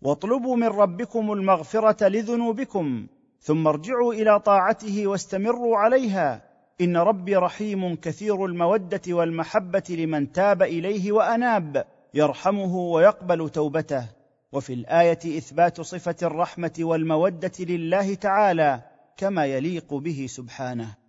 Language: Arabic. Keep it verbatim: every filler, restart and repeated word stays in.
واطلبوا من ربكم المغفره لذنوبكم ثم ارجعوا الى طاعته واستمروا عليها، ان ربي رحيم كثير الموده والمحبه لمن تاب اليه واناب، يرحمه ويقبل توبته. وفي الايه اثبات صفه الرحمه والموده لله تعالى كما يليق به سبحانه.